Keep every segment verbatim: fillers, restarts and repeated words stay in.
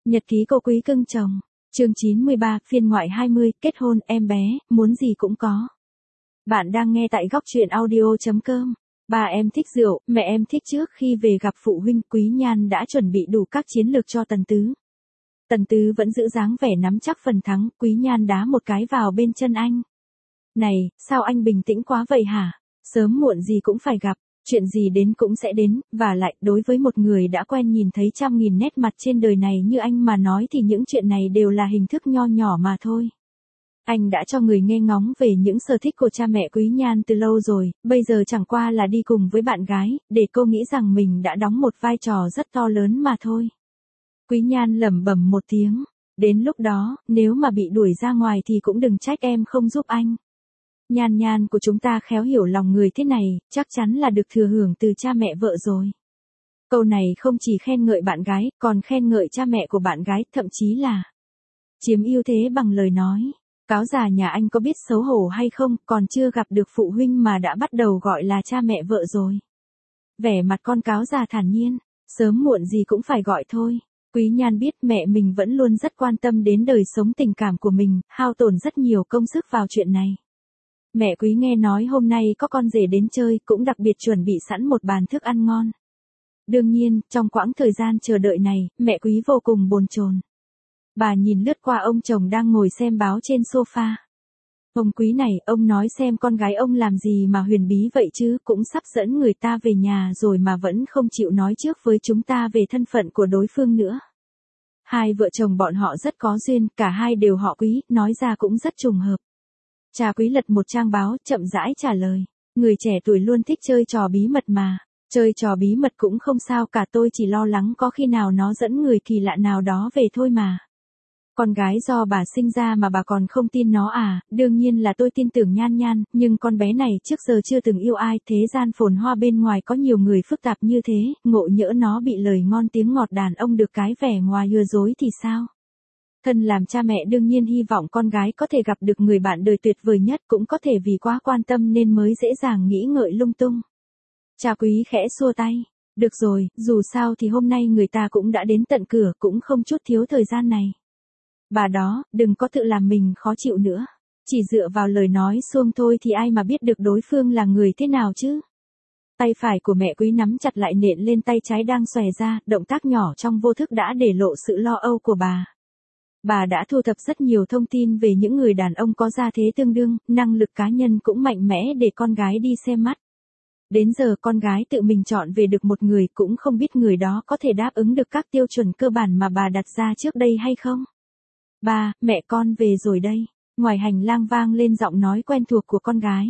Nhật ký cô quý cưng chồng. Chương chín mươi ba, phiên ngoại hai mươi, kết hôn, em bé, muốn gì cũng có. Bạn đang nghe tại góc truyện audio chấm com. Ba em thích rượu, mẹ em thích. Trước khi về gặp phụ huynh, Quý Nhan đã chuẩn bị đủ các chiến lược cho Tần Tứ. Tần Tứ vẫn giữ dáng vẻ nắm chắc phần thắng, Quý Nhan đá một cái vào bên chân anh. Này, sao anh bình tĩnh quá vậy hả? Sớm muộn gì cũng phải gặp, chuyện gì đến cũng sẽ đến, và lại, đối với một người đã quen nhìn thấy trăm nghìn nét mặt trên đời này như anh mà nói thì những chuyện này đều là hình thức nho nhỏ mà thôi. Anh đã cho người nghe ngóng về những sở thích của cha mẹ Quý Nhan từ lâu rồi, bây giờ chẳng qua là đi cùng với bạn gái, để cô nghĩ rằng mình đã đóng một vai trò rất to lớn mà thôi. Quý Nhan lẩm bẩm một tiếng, đến lúc đó, nếu mà bị đuổi ra ngoài thì cũng đừng trách em không giúp anh. Nhan Nhan của chúng ta khéo hiểu lòng người thế này, chắc chắn là được thừa hưởng từ cha mẹ vợ rồi. Câu này không chỉ khen ngợi bạn gái, còn khen ngợi cha mẹ của bạn gái, thậm chí là chiếm ưu thế bằng lời nói. Cáo già nhà anh có biết xấu hổ hay không, còn chưa gặp được phụ huynh mà đã bắt đầu gọi là cha mẹ vợ rồi. Vẻ mặt con cáo già thản nhiên, sớm muộn gì cũng phải gọi thôi. Quý Nhan biết mẹ mình vẫn luôn rất quan tâm đến đời sống tình cảm của mình, hao tổn rất nhiều công sức vào chuyện này. Mẹ Quý nghe nói hôm nay có con rể đến chơi, cũng đặc biệt chuẩn bị sẵn một bàn thức ăn ngon. Đương nhiên, trong quãng thời gian chờ đợi này, mẹ Quý vô cùng bồn chồn. Bà nhìn lướt qua ông chồng đang ngồi xem báo trên sofa. Ông Quý này, ông nói xem con gái ông làm gì mà huyền bí vậy chứ, cũng sắp dẫn người ta về nhà rồi mà vẫn không chịu nói trước với chúng ta về thân phận của đối phương nữa. Hai vợ chồng bọn họ rất có duyên, cả hai đều họ Quý, nói ra cũng rất trùng hợp. Cha Quý lật một trang báo, chậm rãi trả lời. Người trẻ tuổi luôn thích chơi trò bí mật mà. Chơi trò bí mật cũng không sao cả, tôi chỉ lo lắng có khi nào nó dẫn người kỳ lạ nào đó về thôi mà. Con gái do bà sinh ra mà bà còn không tin nó à? Đương nhiên là tôi tin tưởng Nhan Nhan, nhưng con bé này trước giờ chưa từng yêu ai, thế gian phồn hoa bên ngoài có nhiều người phức tạp như thế, ngộ nhỡ nó bị lời ngon tiếng ngọt đàn ông được cái vẻ ngoài lừa dối thì sao? Thân làm cha mẹ đương nhiên hy vọng con gái có thể gặp được người bạn đời tuyệt vời nhất, cũng có thể vì quá quan tâm nên mới dễ dàng nghĩ ngợi lung tung. Cha Quý khẽ xua tay. Được rồi, dù sao thì hôm nay người ta cũng đã đến tận cửa, cũng không chút thiếu thời gian này. Bà đó, đừng có tự làm mình khó chịu nữa. Chỉ dựa vào lời nói suông thôi thì ai mà biết được đối phương là người thế nào chứ. Tay phải của mẹ Quý nắm chặt lại nện lên tay trái đang xòe ra, động tác nhỏ trong vô thức đã để lộ sự lo âu của bà. Bà đã thu thập rất nhiều thông tin về những người đàn ông có gia thế tương đương, năng lực cá nhân cũng mạnh mẽ để con gái đi xem mắt. Đến giờ con gái tự mình chọn về được một người, cũng không biết người đó có thể đáp ứng được các tiêu chuẩn cơ bản mà bà đặt ra trước đây hay không. Ba, mẹ con về rồi đây. Ngoài hành lang vang lên giọng nói quen thuộc của con gái.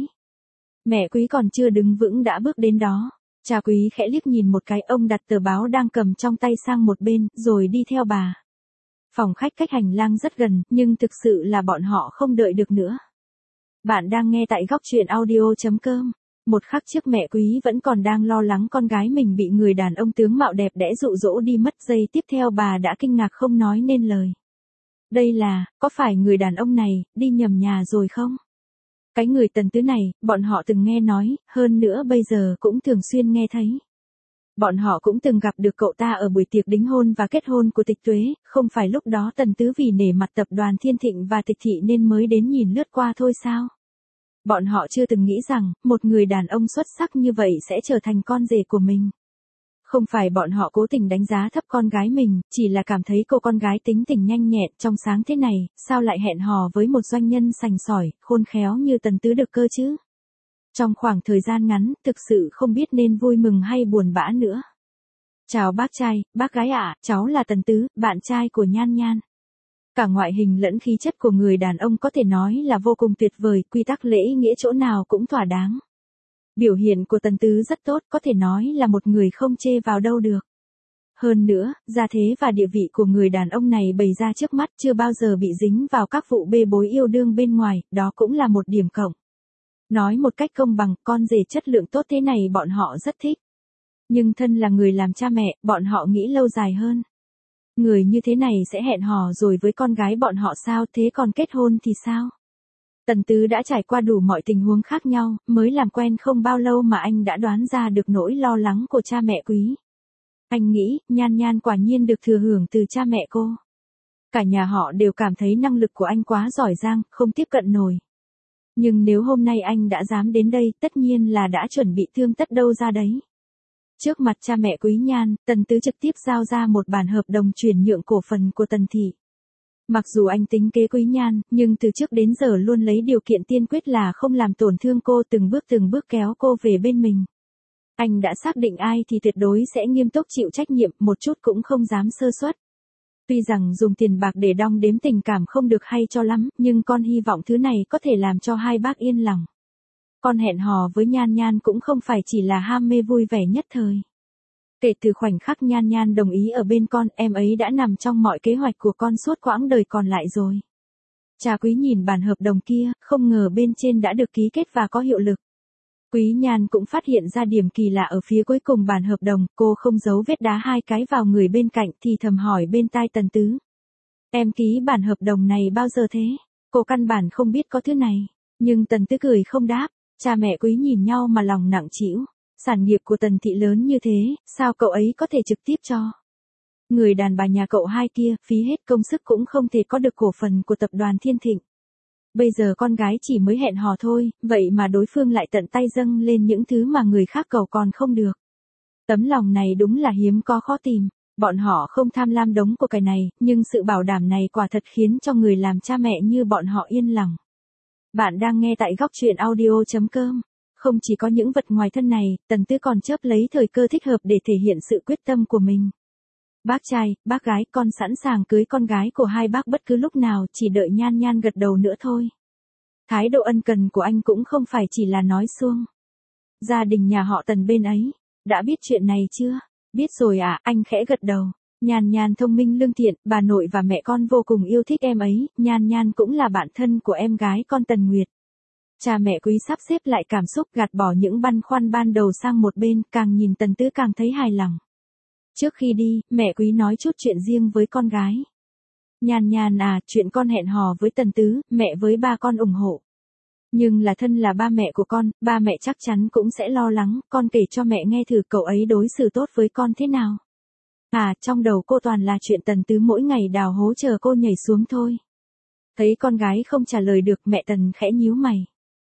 Mẹ Quý còn chưa đứng vững đã bước đến đó. Cha Quý khẽ liếc nhìn một cái, ông đặt tờ báo đang cầm trong tay sang một bên, rồi đi theo bà. Phòng khách cách hành lang rất gần, nhưng thực sự là bọn họ không đợi được nữa. Bạn đang nghe tại góc truyện audio chấm com. Một khắc trước mẹ Quý vẫn còn đang lo lắng con gái mình bị người đàn ông tướng mạo đẹp đẽ dụ dỗ đi mất, giây tiếp theo bà đã kinh ngạc không nói nên lời. Đây là, có phải người đàn ông này, đi nhầm nhà rồi không? Cái người Tần Tứ này, bọn họ từng nghe nói, hơn nữa bây giờ cũng thường xuyên nghe thấy. Bọn họ cũng từng gặp được cậu ta ở buổi tiệc đính hôn và kết hôn của Tịch Tuế, không phải lúc đó Tần Tứ vì nể mặt tập đoàn Thiên Thịnh và Tịch Thị nên mới đến nhìn lướt qua thôi sao? Bọn họ chưa từng nghĩ rằng, một người đàn ông xuất sắc như vậy sẽ trở thành con rể của mình. Không phải bọn họ cố tình đánh giá thấp con gái mình, chỉ là cảm thấy cô con gái tính tình nhanh nhẹn, trong sáng thế này, sao lại hẹn hò với một doanh nhân sành sỏi, khôn khéo như Tần Tứ được cơ chứ? Trong khoảng thời gian ngắn, thực sự không biết nên vui mừng hay buồn bã nữa. Chào bác trai, bác gái ạ, cháu là Tần Tứ, bạn trai của Nhan Nhan. Cả ngoại hình lẫn khí chất của người đàn ông có thể nói là vô cùng tuyệt vời, quy tắc lễ nghĩa chỗ nào cũng thỏa đáng. Biểu hiện của Tần Tứ rất tốt, có thể nói là một người không chê vào đâu được. Hơn nữa, gia thế và địa vị của người đàn ông này bày ra trước mắt, chưa bao giờ bị dính vào các vụ bê bối yêu đương bên ngoài, đó cũng là một điểm cộng. Nói một cách công bằng, con rể chất lượng tốt thế này bọn họ rất thích. Nhưng thân là người làm cha mẹ, bọn họ nghĩ lâu dài hơn. Người như thế này sẽ hẹn hò rồi với con gái bọn họ sao, thế còn kết hôn thì sao? Tần Tứ đã trải qua đủ mọi tình huống khác nhau, mới làm quen không bao lâu mà anh đã đoán ra được nỗi lo lắng của cha mẹ Quý. Anh nghĩ, Nhan Nhan quả nhiên được thừa hưởng từ cha mẹ cô. Cả nhà họ đều cảm thấy năng lực của anh quá giỏi giang, không tiếp cận nổi. Nhưng nếu hôm nay anh đã dám đến đây, tất nhiên là đã chuẩn bị thương tất đâu ra đấy. Trước mặt cha mẹ Quý Nhan, Tần Tứ trực tiếp giao ra một bản hợp đồng chuyển nhượng cổ phần của Tần Thị. Mặc dù anh tính kế Quý Nhan, nhưng từ trước đến giờ luôn lấy điều kiện tiên quyết là không làm tổn thương cô, từng bước từng bước kéo cô về bên mình. Anh đã xác định ai thì tuyệt đối sẽ nghiêm túc chịu trách nhiệm, một chút cũng không dám sơ suất. Tuy rằng dùng tiền bạc để đong đếm tình cảm không được hay cho lắm, nhưng con hy vọng thứ này có thể làm cho hai bác yên lòng. Con hẹn hò với Nhan Nhan cũng không phải chỉ là ham mê vui vẻ nhất thời. Kể từ khoảnh khắc Nhan Nhan đồng ý ở bên con, em ấy đã nằm trong mọi kế hoạch của con suốt quãng đời còn lại rồi. Cha Quý nhìn bản hợp đồng kia, không ngờ bên trên đã được ký kết và có hiệu lực. Quý Nhan cũng phát hiện ra điểm kỳ lạ ở phía cuối cùng bản hợp đồng, cô không giấu vết đá hai cái vào người bên cạnh thì thầm hỏi bên tai Tần Tứ. Em ký bản hợp đồng này bao giờ thế? Cô căn bản không biết có thứ này. Nhưng Tần Tứ cười không đáp, cha mẹ Quý nhìn nhau mà lòng nặng trĩu. Sản nghiệp của Tần Thị lớn như thế, sao cậu ấy có thể trực tiếp cho? Người đàn bà nhà cậu hai kia, phí hết công sức cũng không thể có được cổ phần của tập đoàn Thiên Thịnh. Bây giờ con gái chỉ mới hẹn hò thôi, vậy mà đối phương lại tận tay dâng lên những thứ mà người khác cầu còn không được. Tấm lòng này đúng là hiếm có khó tìm. Bọn họ không tham lam đống của cái này, nhưng sự bảo đảm này quả thật khiến cho người làm cha mẹ như bọn họ yên lòng. Bạn đang nghe tại góc truyện audio chấm com. Không chỉ có những vật ngoài thân này, Tần Tứ còn chớp lấy thời cơ thích hợp để thể hiện sự quyết tâm của mình. Bác trai, bác gái, con sẵn sàng cưới con gái của hai bác bất cứ lúc nào, chỉ đợi Nhan Nhan gật đầu nữa thôi. Thái độ ân cần của anh cũng không phải chỉ là nói suông. Gia đình nhà họ Tần bên ấy, đã biết chuyện này chưa? Biết rồi à, anh khẽ gật đầu. Nhan Nhan thông minh lương thiện, bà nội và mẹ con vô cùng yêu thích em ấy, Nhan Nhan cũng là bạn thân của em gái con Tần Nguyệt. Cha mẹ Quý sắp xếp lại cảm xúc, gạt bỏ những băn khoăn ban đầu sang một bên, càng nhìn Tần Tứ càng thấy hài lòng. Trước khi đi, mẹ Quý nói chút chuyện riêng với con gái. Nhan Nhan à, chuyện con hẹn hò với Tần Tứ, mẹ với ba con ủng hộ. Nhưng là thân là ba mẹ của con, ba mẹ chắc chắn cũng sẽ lo lắng, con kể cho mẹ nghe thử cậu ấy đối xử tốt với con thế nào. À, trong đầu cô toàn là chuyện Tần Tứ mỗi ngày đào hố chờ cô nhảy xuống thôi. Thấy con gái không trả lời được, mẹ Tần khẽ nhíu mày.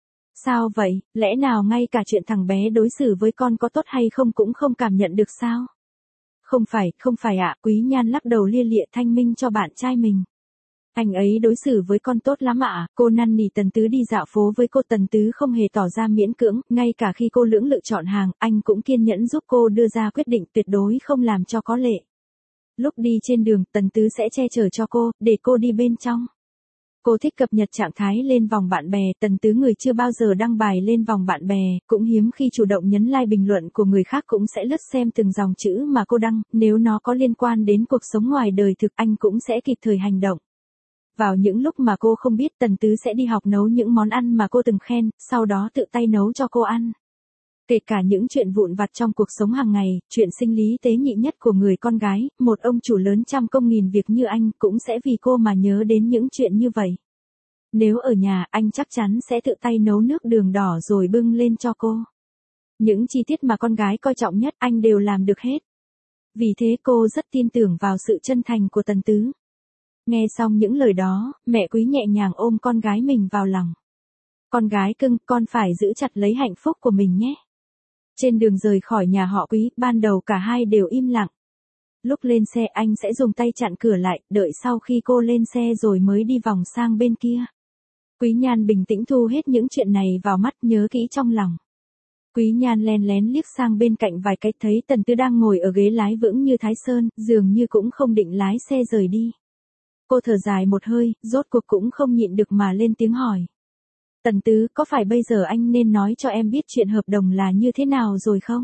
Sao vậy, lẽ nào ngay cả chuyện thằng bé đối xử với con có tốt hay không cũng không cảm nhận được sao? Không phải, không phải ạ, Quý Nhan lắc đầu lia lịa thanh minh cho bạn trai mình. Anh ấy đối xử với con tốt lắm ạ, cô năn nỉ Tần Tứ đi dạo phố với cô. Tần Tứ không hề tỏ ra miễn cưỡng, ngay cả khi cô lưỡng lự chọn hàng, anh cũng kiên nhẫn giúp cô đưa ra quyết định, tuyệt đối không làm cho có lệ. Lúc đi trên đường, Tần Tứ sẽ che chở cho cô, để cô đi bên trong. Cô thích cập nhật trạng thái lên vòng bạn bè, Tần Tứ người chưa bao giờ đăng bài lên vòng bạn bè, cũng hiếm khi chủ động nhấn like bình luận của người khác, cũng sẽ lướt xem từng dòng chữ mà cô đăng, nếu nó có liên quan đến cuộc sống ngoài đời thực anh cũng sẽ kịp thời hành động. Vào những lúc mà cô không biết, Tần Tứ sẽ đi học nấu những món ăn mà cô từng khen, sau đó tự tay nấu cho cô ăn. Kể cả những chuyện vụn vặt trong cuộc sống hàng ngày, chuyện sinh lý tế nhị nhất của người con gái, một ông chủ lớn trăm công nghìn việc như anh cũng sẽ vì cô mà nhớ đến những chuyện như vậy. Nếu ở nhà, anh chắc chắn sẽ tự tay nấu nước đường đỏ rồi bưng lên cho cô. Những chi tiết mà con gái coi trọng nhất anh đều làm được hết. Vì thế cô rất tin tưởng vào sự chân thành của Tần Tứ. Nghe xong những lời đó, mẹ Quý nhẹ nhàng ôm con gái mình vào lòng. Con gái cưng, con phải giữ chặt lấy hạnh phúc của mình nhé. Trên đường rời khỏi nhà họ Quý, ban đầu cả hai đều im lặng. Lúc lên xe anh sẽ dùng tay chặn cửa lại, đợi sau khi cô lên xe rồi mới đi vòng sang bên kia. Quý Nhan bình tĩnh thu hết những chuyện này vào mắt, nhớ kỹ trong lòng. Quý Nhan len lén liếc sang bên cạnh vài cái, thấy Tần Tứ đang ngồi ở ghế lái vững như Thái Sơn, dường như cũng không định lái xe rời đi. Cô thở dài một hơi, rốt cuộc cũng không nhịn được mà lên tiếng hỏi. Tần Tứ, có phải bây giờ anh nên nói cho em biết chuyện hợp đồng là như thế nào rồi không?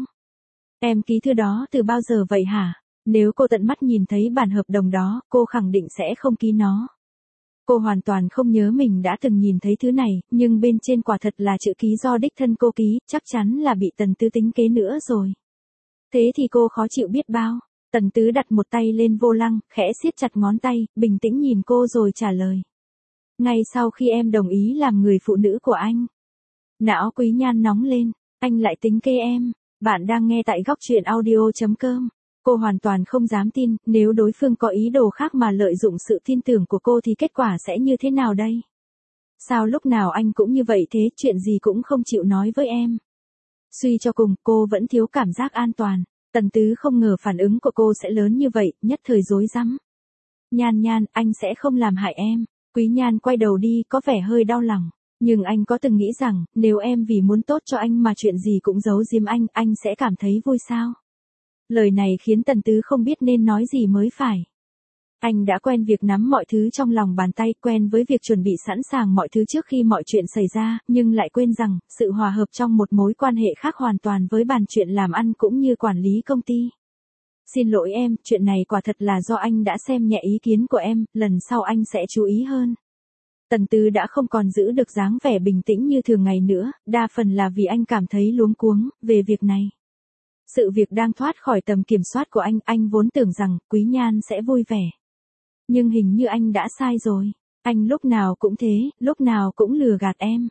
Em ký thư đó từ bao giờ vậy hả? Nếu cô tận mắt nhìn thấy bản hợp đồng đó, cô khẳng định sẽ không ký nó. Cô hoàn toàn không nhớ mình đã từng nhìn thấy thứ này, nhưng bên trên quả thật là chữ ký do đích thân cô ký, chắc chắn là bị Tần Tứ tính kế nữa rồi. Thế thì cô khó chịu biết bao. Tần Tứ đặt một tay lên vô lăng, khẽ siết chặt ngón tay, bình tĩnh nhìn cô rồi trả lời. Ngay sau khi em đồng ý làm người phụ nữ của anh. Não Quý Nhan nóng lên, anh lại tính kế em. Bạn đang nghe tại góc truyện audio chấm com. Cô hoàn toàn không dám tin, nếu đối phương có ý đồ khác mà lợi dụng sự tin tưởng của cô thì kết quả sẽ như thế nào đây? Sao lúc nào anh cũng như vậy thế, chuyện gì cũng không chịu nói với em? Suy cho cùng, cô vẫn thiếu cảm giác an toàn. Tần Tứ không ngờ phản ứng của cô sẽ lớn như vậy, nhất thời rối rắm. Nhan Nhan, anh sẽ không làm hại em. Quý Nhan quay đầu đi, có vẻ hơi đau lòng. Nhưng anh có từng nghĩ rằng, nếu em vì muốn tốt cho anh mà chuyện gì cũng giấu giếm anh, anh sẽ cảm thấy vui sao? Lời này khiến Tần Tứ không biết nên nói gì mới phải. Anh đã quen việc nắm mọi thứ trong lòng bàn tay, quen với việc chuẩn bị sẵn sàng mọi thứ trước khi mọi chuyện xảy ra, nhưng lại quên rằng, sự hòa hợp trong một mối quan hệ khác hoàn toàn với bàn chuyện làm ăn cũng như quản lý công ty. Xin lỗi em, chuyện này quả thật là do anh đã xem nhẹ ý kiến của em, lần sau anh sẽ chú ý hơn. Tần Tứ đã không còn giữ được dáng vẻ bình tĩnh như thường ngày nữa, đa phần là vì anh cảm thấy luống cuống về việc này. Sự việc đang thoát khỏi tầm kiểm soát của anh, anh vốn tưởng rằng Quý Nhan sẽ vui vẻ. Nhưng hình như anh đã sai rồi. Anh lúc nào cũng thế, lúc nào cũng lừa gạt em.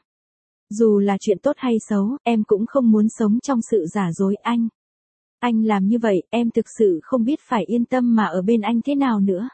Dù là chuyện tốt hay xấu, em cũng không muốn sống trong sự giả dối anh. Anh làm như vậy, em thực sự không biết phải yên tâm mà ở bên anh thế nào nữa.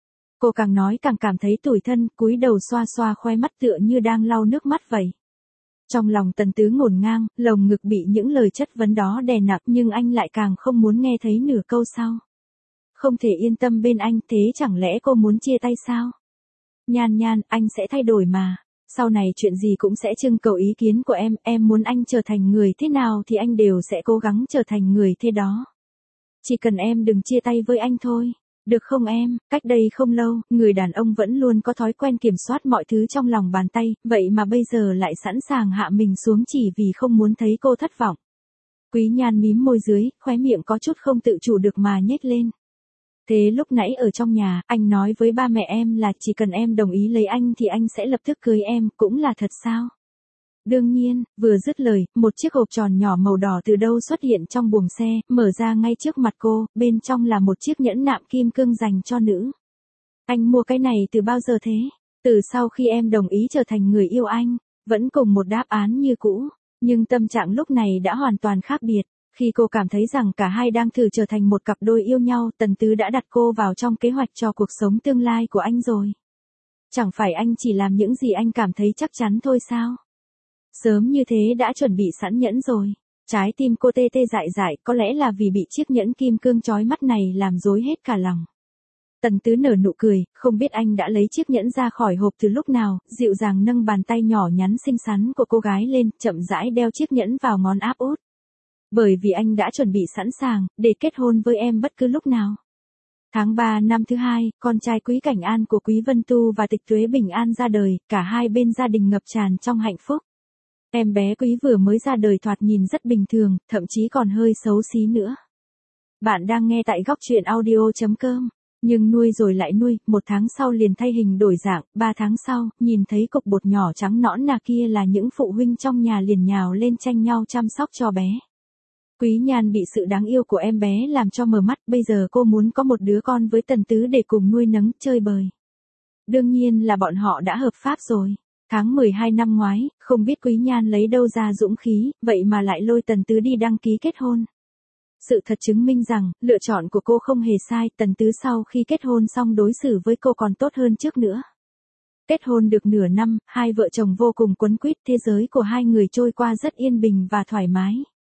Cô càng nói càng cảm thấy tủi thân, cúi đầu xoa xoa khóe mắt tựa như đang lau nước mắt vậy. Trong lòng Tần Tứ ngổn ngang, lồng ngực bị những lời chất vấn đó đè nặng, nhưng anh lại càng không muốn nghe thấy nửa câu sau. Không thể yên tâm bên anh, thế chẳng lẽ cô muốn chia tay sao? Nhan Nhan, anh sẽ thay đổi mà. Sau này chuyện gì cũng sẽ trưng cầu ý kiến của em, em muốn anh trở thành người thế nào thì anh đều sẽ cố gắng trở thành người thế đó. Chỉ cần em đừng chia tay với anh thôi. Được không em? Cách đây không lâu, người đàn ông vẫn luôn có thói quen kiểm soát mọi thứ trong lòng bàn tay, vậy mà bây giờ lại sẵn sàng hạ mình xuống chỉ vì không muốn thấy cô thất vọng. Quý Nhan mím môi dưới, khóe miệng có chút không tự chủ được mà nhếch lên. Thế lúc nãy ở trong nhà, anh nói với ba mẹ em là chỉ cần em đồng ý lấy anh thì anh sẽ lập tức cưới em, cũng là thật sao? Đương nhiên, vừa dứt lời, một chiếc hộp tròn nhỏ màu đỏ từ đâu xuất hiện trong buồng xe, mở ra ngay trước mặt cô, bên trong là một chiếc nhẫn nạm kim cương dành cho nữ. Anh mua cái này từ bao giờ thế? Từ sau khi em đồng ý trở thành người yêu anh, vẫn cùng một đáp án như cũ, nhưng tâm trạng lúc này đã hoàn toàn khác biệt. Khi cô cảm thấy rằng cả hai đang thử trở thành một cặp đôi yêu nhau, Tần Tứ đã đặt cô vào trong kế hoạch cho cuộc sống tương lai của anh rồi. Chẳng phải anh chỉ làm những gì anh cảm thấy chắc chắn thôi sao? Sớm như thế đã chuẩn bị sẵn nhẫn rồi. Trái tim cô tê tê dại dại, có lẽ là vì bị chiếc nhẫn kim cương chói mắt này làm rối hết cả lòng. Tần Tứ nở nụ cười, không biết anh đã lấy chiếc nhẫn ra khỏi hộp từ lúc nào, dịu dàng nâng bàn tay nhỏ nhắn xinh xắn của cô gái lên, chậm rãi đeo chiếc nhẫn vào ngón áp út. Bởi vì anh đã chuẩn bị sẵn sàng, để kết hôn với em bất cứ lúc nào. Tháng ba năm thứ hai, con trai Quý Cảnh An của Quý Vân Tu và Tịch Tuế Bình An ra đời, cả hai bên gia đình ngập tràn trong hạnh phúc. Em bé Quý vừa mới ra đời thoạt nhìn rất bình thường, thậm chí còn hơi xấu xí nữa. Bạn đang nghe tại góc truyện audio chấm com. Nhưng nuôi rồi lại nuôi, một tháng sau liền thay hình đổi dạng, ba tháng sau, nhìn thấy cục bột nhỏ trắng nõn nà kia là những phụ huynh trong nhà liền nhào lên tranh nhau chăm sóc cho bé. Quý Nhan bị sự đáng yêu của em bé làm cho mờ mắt, bây giờ cô muốn có một đứa con với Tần Tứ để cùng nuôi nấng, chơi bời. Đương nhiên là bọn họ đã hợp pháp rồi. Tháng mười hai năm ngoái, không biết Quý Nhan lấy đâu ra dũng khí, vậy mà lại lôi Tần Tứ đi đăng ký kết hôn. Sự thật chứng minh rằng, lựa chọn của cô không hề sai, Tần Tứ sau khi kết hôn xong đối xử với cô còn tốt hơn trước nữa. Kết hôn được nửa năm, hai vợ chồng vô cùng quấn quýt, thế giới của hai người trôi qua rất yên bình và thoải mái.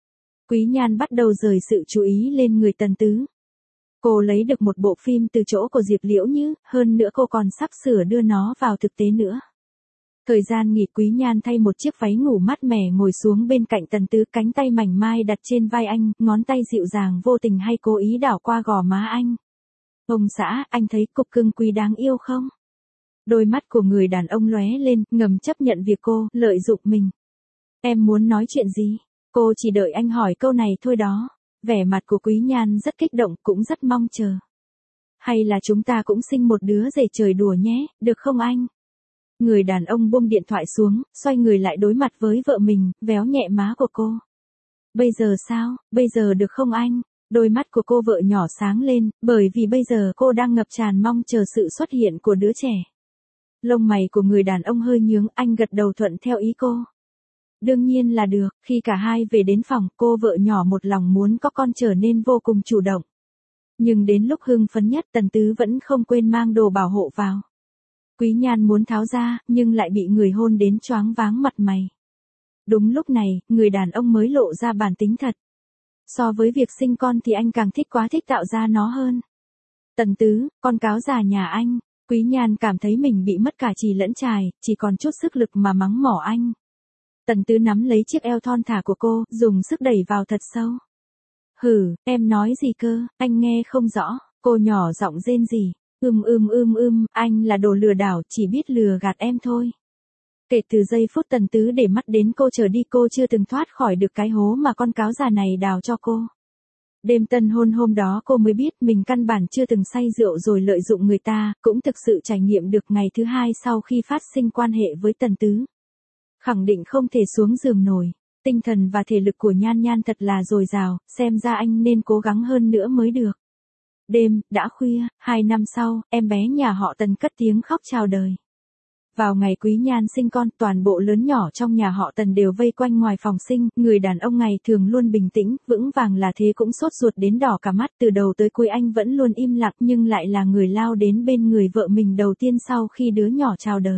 Quý Nhan bắt đầu rời sự chú ý lên người Tần Tứ. Cô lấy được một bộ phim từ chỗ của Diệp Liễu Như, hơn nữa cô còn sắp sửa đưa nó vào thực tế nữa. Thời gian nghỉ, Quý Nhan thay một chiếc váy ngủ mát mẻ ngồi xuống bên cạnh Tần Tứ, cánh tay mảnh mai đặt trên vai anh, ngón tay dịu dàng vô tình hay cố ý đảo qua gò má anh. Ông xã, anh thấy cục cưng Quý đáng yêu không? Đôi mắt của người đàn ông lóe lên, ngầm chấp nhận việc cô lợi dụng mình. Em muốn nói chuyện gì? Cô chỉ đợi anh hỏi câu này thôi đó. Vẻ mặt của Quý Nhan rất kích động, cũng rất mong chờ. Hay là chúng ta cũng sinh một đứa rể trời đùa nhé, được không anh? Người đàn ông buông điện thoại xuống, xoay người lại đối mặt với vợ mình, véo nhẹ má của cô. Bây giờ sao, bây giờ được không anh? Đôi mắt của cô vợ nhỏ sáng lên, bởi vì bây giờ cô đang ngập tràn mong chờ sự xuất hiện của đứa trẻ. Lông mày của người đàn ông hơi nhướng, anh gật đầu thuận theo ý cô. Đương nhiên là được, khi cả hai về đến phòng, cô vợ nhỏ một lòng muốn có con trở nên vô cùng chủ động. Nhưng đến lúc hưng phấn nhất Tần Tứ vẫn không quên mang đồ bảo hộ vào. Quý Nhan muốn tháo ra, nhưng lại bị người hôn đến choáng váng mặt mày. Đúng lúc này, người đàn ông mới lộ ra bản tính thật. So với việc sinh con thì anh càng thích quá thích tạo ra nó hơn. Tần Tứ, con cáo già nhà anh. Quý Nhan cảm thấy mình bị mất cả chì lẫn chài, chỉ còn chút sức lực mà mắng mỏ anh. Tần Tứ nắm lấy chiếc eo thon thả của cô, dùng sức đẩy vào thật sâu. Hử, em nói gì cơ, anh nghe không rõ, cô nhỏ giọng rên rỉ. Ưm ưm ưm ưm, anh là đồ lừa đảo, chỉ biết lừa gạt em thôi. Kể từ giây phút Tần Tứ để mắt đến cô trở đi cô chưa từng thoát khỏi được cái hố mà con cáo già này đào cho cô. Đêm tân hôn hôm đó cô mới biết mình căn bản chưa từng say rượu rồi lợi dụng người ta, cũng thực sự trải nghiệm được ngày thứ hai sau khi phát sinh quan hệ với Tần Tứ. Khẳng định không thể xuống giường nổi, tinh thần và thể lực của Nhan Nhan thật là dồi dào, xem ra anh nên cố gắng hơn nữa mới được. Đêm, đã khuya, hai năm sau, em bé nhà họ Tần cất tiếng khóc chào đời. Vào ngày Quý Nhan sinh con, toàn bộ lớn nhỏ trong nhà họ Tần đều vây quanh ngoài phòng sinh, người đàn ông ngày thường luôn bình tĩnh, vững vàng là thế cũng sốt ruột đến đỏ cả mắt, từ đầu tới cuối anh vẫn luôn im lặng nhưng lại là người lao đến bên người vợ mình đầu tiên sau khi đứa nhỏ chào đời.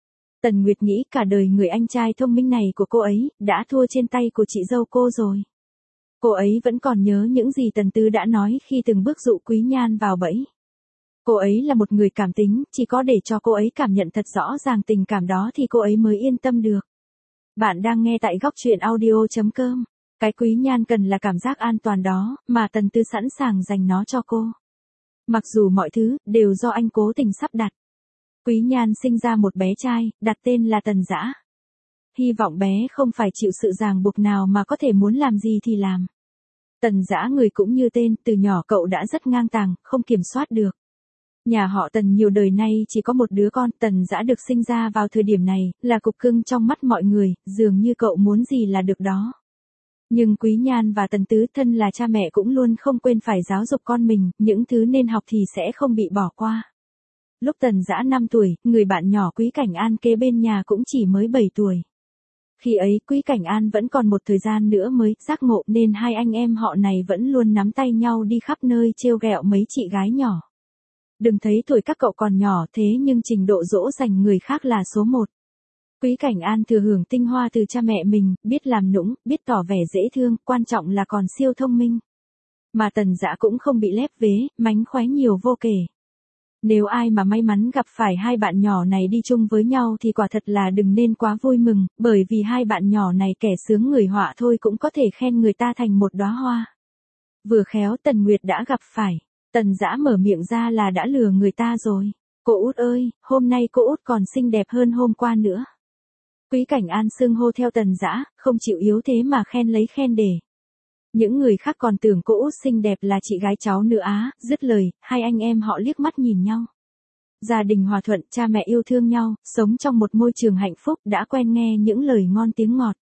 Tần Nguyệt nghĩ cả đời người anh trai thông minh này của cô ấy, đã thua trên tay của chị dâu cô rồi. Cô ấy vẫn còn nhớ những gì Tần Tứ đã nói khi từng bước dụ Quý Nhan vào bẫy. Cô ấy là một người cảm tính, chỉ có để cho cô ấy cảm nhận thật rõ ràng tình cảm đó thì cô ấy mới yên tâm được. Bạn đang nghe tại góc truyện audio chấm com. Cái Quý Nhan cần là cảm giác an toàn đó, mà Tần Tứ sẵn sàng dành nó cho cô. Mặc dù mọi thứ, đều do anh cố tình sắp đặt. Quý Nhan sinh ra một bé trai, đặt tên là Tần Dã. Hy vọng bé không phải chịu sự ràng buộc nào mà có thể muốn làm gì thì làm. Tần Dã người cũng như tên, từ nhỏ cậu đã rất ngang tàng, không kiểm soát được. Nhà họ Tần nhiều đời nay chỉ có một đứa con, Tần Dã được sinh ra vào thời điểm này, là cục cưng trong mắt mọi người, dường như cậu muốn gì là được đó. Nhưng Quý Nhan và Tần Tứ thân là cha mẹ cũng luôn không quên phải giáo dục con mình, những thứ nên học thì sẽ không bị bỏ qua. Lúc Tần Dã năm tuổi, người bạn nhỏ Quý Cảnh An kế bên nhà cũng chỉ mới bảy tuổi. Khi ấy Quý Cảnh An vẫn còn một thời gian nữa mới giác ngộ nên hai anh em họ này vẫn luôn nắm tay nhau đi khắp nơi trêu ghẹo mấy chị gái nhỏ. Đừng thấy tuổi các cậu còn nhỏ thế nhưng trình độ dỗ dành người khác là số một. Quý Cảnh An thừa hưởng tinh hoa từ cha mẹ mình, biết làm nũng, biết tỏ vẻ dễ thương, quan trọng là còn siêu thông minh. Mà Tần Dã cũng không bị lép vế, mánh khóe nhiều vô kể. Nếu ai mà may mắn gặp phải hai bạn nhỏ này đi chung với nhau thì quả thật là đừng nên quá vui mừng, bởi vì hai bạn nhỏ này kẻ sướng người họa thôi cũng có thể khen người ta thành một đóa hoa. Vừa khéo Tần Nguyệt đã gặp phải. Tần Dã mở miệng ra là đã lừa người ta rồi. Cô út ơi, hôm nay cô út còn xinh đẹp hơn hôm qua nữa. Quý Cảnh An xưng hô theo Tần Dã, không chịu yếu thế mà khen lấy khen để. Những người khác còn tưởng cô út xinh đẹp là chị gái cháu nữa á, dứt lời, hai anh em họ liếc mắt nhìn nhau. Gia đình hòa thuận, cha mẹ yêu thương nhau, sống trong một môi trường hạnh phúc, đã quen nghe những lời ngon tiếng ngọt.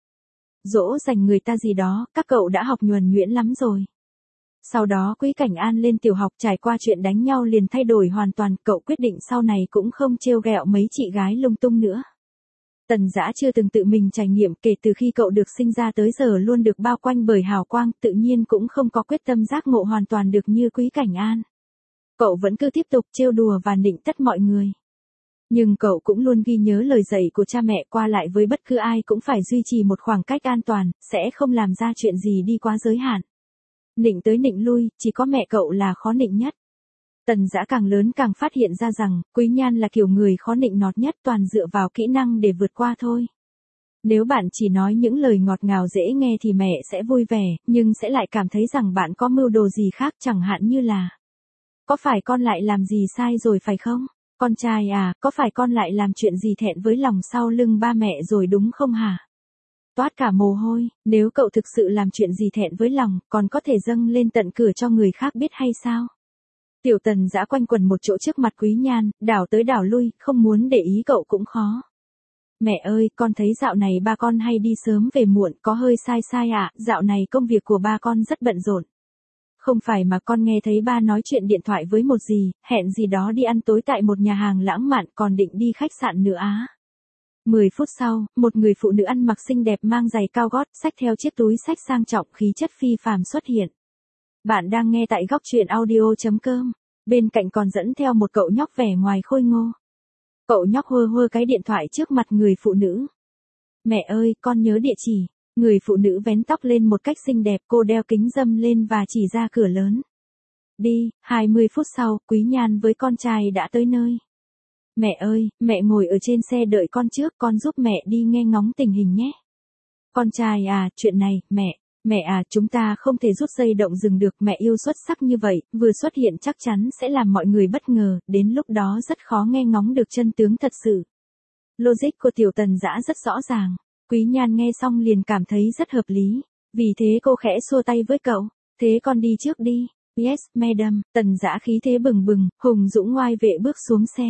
Dỗ dành người ta gì đó, các cậu đã học nhuần nhuyễn lắm rồi. Sau đó Quý Cảnh An lên tiểu học trải qua chuyện đánh nhau liền thay đổi hoàn toàn, cậu quyết định sau này cũng không trêu ghẹo mấy chị gái lung tung nữa. Tần Dã chưa từng tự mình trải nghiệm, kể từ khi cậu được sinh ra tới giờ luôn được bao quanh bởi hào quang, tự nhiên cũng không có quyết tâm giác ngộ hoàn toàn được như Quý Cảnh An. Cậu vẫn cứ tiếp tục trêu đùa và nịnh tất mọi người. Nhưng cậu cũng luôn ghi nhớ lời dạy của cha mẹ, qua lại với bất cứ ai cũng phải duy trì một khoảng cách an toàn, sẽ không làm ra chuyện gì đi quá giới hạn. Nịnh tới nịnh lui, chỉ có mẹ cậu là khó nịnh nhất. Tần Dã càng lớn càng phát hiện ra rằng, Quý Nhan là kiểu người khó nịnh nọt nhất, toàn dựa vào kỹ năng để vượt qua thôi. Nếu bạn chỉ nói những lời ngọt ngào dễ nghe thì mẹ sẽ vui vẻ, nhưng sẽ lại cảm thấy rằng bạn có mưu đồ gì khác, chẳng hạn như là: có phải con lại làm gì sai rồi phải không? Con trai à, có phải con lại làm chuyện gì thẹn với lòng sau lưng ba mẹ rồi đúng không hả? Toát cả mồ hôi, nếu cậu thực sự làm chuyện gì thẹn với lòng, còn có thể dâng lên tận cửa cho người khác biết hay sao? Tiểu Tần Dã quanh quẩn một chỗ trước mặt Quý Nhan, đảo tới đảo lui, không muốn để ý cậu cũng khó. Mẹ ơi, con thấy dạo này ba con hay đi sớm về muộn, có hơi sai sai ạ, à? Dạo này công việc của ba con rất bận rộn. Không phải mà con nghe thấy ba nói chuyện điện thoại với một gì, hẹn gì đó đi ăn tối tại một nhà hàng lãng mạn, còn định đi khách sạn nữa á. Mười phút sau, một người phụ nữ ăn mặc xinh đẹp mang giày cao gót, xách theo chiếc túi xách sang trọng khí chất phi phàm xuất hiện. Bạn đang nghe tại góc truyện audio chấm com. Bên cạnh còn dẫn theo một cậu nhóc vẻ ngoài khôi ngô. Cậu nhóc hơ hơ cái điện thoại trước mặt người phụ nữ. Mẹ ơi, con nhớ địa chỉ. Người phụ nữ vén tóc lên một cách xinh đẹp, cô đeo kính râm lên và chỉ ra cửa lớn. Đi, hai mươi phút sau, Quý Nhan với con trai đã tới nơi. Mẹ ơi, mẹ ngồi ở trên xe đợi con trước, con giúp mẹ đi nghe ngóng tình hình nhé. Con trai à, chuyện này, mẹ, mẹ à, chúng ta không thể rút dây động rừng được, mẹ yêu xuất sắc như vậy, vừa xuất hiện chắc chắn sẽ làm mọi người bất ngờ, đến lúc đó rất khó nghe ngóng được chân tướng thật sự. Logic của Tiểu Tần Dã rất rõ ràng, Quý Nhan nghe xong liền cảm thấy rất hợp lý, vì thế cô khẽ xua tay với cậu, thế con đi trước đi. Yes, madam. Tần Dã khí thế bừng bừng, hùng dũng ngoai vệ bước xuống xe.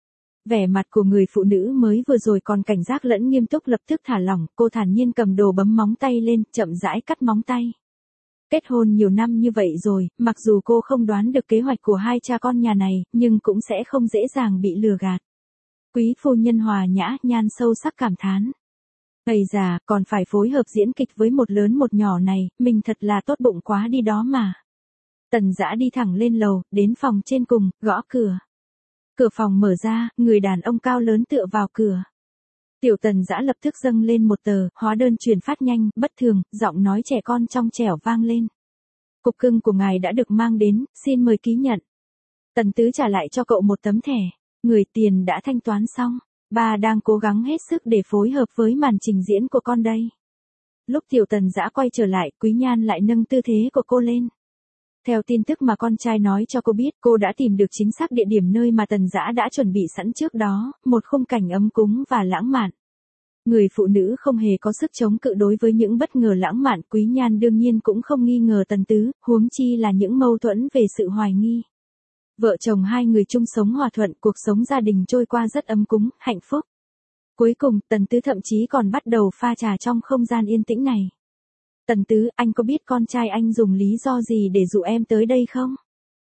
Vẻ mặt của người phụ nữ mới vừa rồi còn cảnh giác lẫn nghiêm túc lập tức thả lỏng, cô thản nhiên cầm đồ bấm móng tay lên, chậm rãi cắt móng tay. Kết hôn nhiều năm như vậy rồi, mặc dù cô không đoán được kế hoạch của hai cha con nhà này, nhưng cũng sẽ không dễ dàng bị lừa gạt. Quý phu nhân hòa nhã nhan sâu sắc cảm thán. Ây già, còn phải phối hợp diễn kịch với một lớn một nhỏ này, mình thật là tốt bụng quá đi đó mà. Tần Dã đi thẳng lên lầu, đến phòng trên cùng, gõ cửa. Cửa phòng mở ra, người đàn ông cao lớn tựa vào cửa. Tiểu Tần Dã lập tức dâng lên một tờ, hóa đơn chuyển phát nhanh, bất thường, giọng nói trẻ con trong trẻo vang lên. Cục cưng của ngài đã được mang đến, xin mời ký nhận. Tần Tứ trả lại cho cậu một tấm thẻ. Người tiền đã thanh toán xong. Ba đang cố gắng hết sức để phối hợp với màn trình diễn của con đây. Lúc Tiểu Tần Dã quay trở lại, Quý Nhan lại nâng tư thế của cô lên. Theo tin tức mà con trai nói cho cô biết, cô đã tìm được chính xác địa điểm nơi mà Tần Dã đã chuẩn bị sẵn trước đó, một khung cảnh ấm cúng và lãng mạn. Người phụ nữ không hề có sức chống cự đối với những bất ngờ lãng mạn, Quý Nhan đương nhiên cũng không nghi ngờ Tần Tứ, huống chi là những mâu thuẫn về sự hoài nghi. Vợ chồng hai người chung sống hòa thuận, cuộc sống gia đình trôi qua rất ấm cúng, hạnh phúc. Cuối cùng, Tần Tứ thậm chí còn bắt đầu pha trà trong không gian yên tĩnh này. Tần Tứ, anh có biết con trai anh dùng lý do gì để dụ em tới đây không?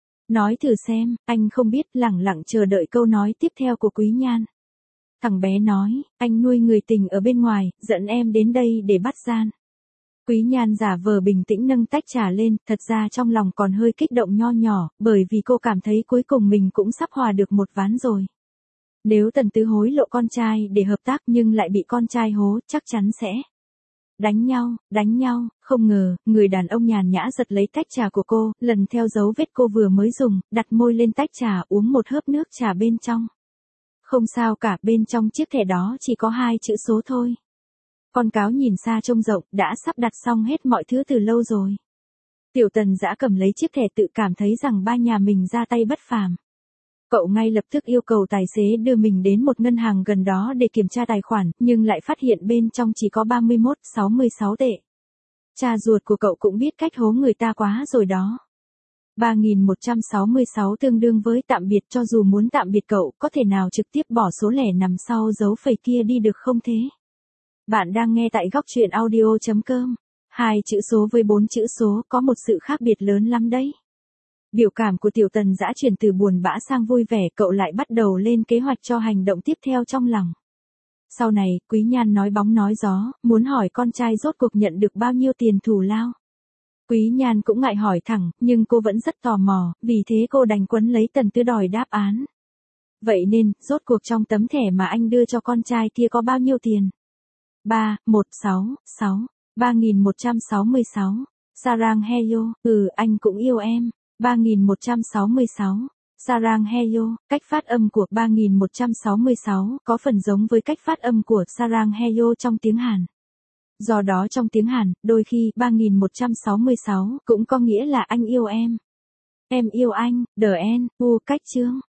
Nói thử xem, anh không biết, lẳng lặng chờ đợi câu nói tiếp theo của Quý Nhan. Thằng bé nói, anh nuôi người tình ở bên ngoài, dẫn em đến đây để bắt gian. Quý Nhan giả vờ bình tĩnh nâng tách trà lên, thật ra trong lòng còn hơi kích động nho nhỏ, bởi vì cô cảm thấy cuối cùng mình cũng sắp hòa được một ván rồi. Nếu Tần Tứ hối lộ con trai để hợp tác nhưng lại bị con trai hố, chắc chắn sẽ đánh nhau, đánh nhau, không ngờ, người đàn ông nhàn nhã giật lấy tách trà của cô, lần theo dấu vết cô vừa mới dùng, đặt môi lên tách trà uống một hớp nước trà bên trong. Không sao cả, bên trong chiếc thẻ đó chỉ có hai chữ số thôi. Con cáo nhìn xa trông rộng, đã sắp đặt xong hết mọi thứ từ lâu rồi. Tiểu Tần Dã cầm lấy chiếc thẻ tự cảm thấy rằng ba nhà mình ra tay bất phàm. Cậu ngay lập tức yêu cầu tài xế đưa mình đến một ngân hàng gần đó để kiểm tra tài khoản, nhưng lại phát hiện bên trong chỉ có ba mươi mốt, sáu mươi sáu tệ. Cha ruột của cậu cũng biết cách hố người ta quá rồi đó. ba nghìn một trăm sáu mươi sáu tương đương với tạm biệt, cho dù muốn tạm biệt cậu, có thể nào trực tiếp bỏ số lẻ nằm sau dấu phẩy kia đi được không thế? Bạn đang nghe tại góc truyện audio chấm com. Hai chữ số với bốn chữ số có một sự khác biệt lớn lắm đấy. Biểu cảm của Tiểu Tần Dã chuyển từ buồn bã sang vui vẻ, cậu lại bắt đầu lên kế hoạch cho hành động tiếp theo trong lòng. Sau này, Quý Nhan nói bóng nói gió, muốn hỏi con trai rốt cuộc nhận được bao nhiêu tiền thù lao. Quý Nhan cũng ngại hỏi thẳng, nhưng cô vẫn rất tò mò, vì thế cô đành quấn lấy Tần Tứ đòi đáp án. Vậy nên, rốt cuộc trong tấm thẻ mà anh đưa cho con trai kia có bao nhiêu tiền? ba, một, sáu, sáu, ba nghìn một trăm sáu mươi sáu. Sarang Heyo, ừ, anh cũng yêu em. ba nghìn một trăm sáu mươi sáu. Sarang Heyo, cách phát âm của ba nghìn một trăm sáu mươi sáu có phần giống với cách phát âm của Sarang Heyo trong tiếng Hàn. Do đó trong tiếng Hàn, đôi khi ba nghìn một trăm sáu mươi sáu cũng có nghĩa là anh yêu em. Em yêu anh, đờ en, u cách chương.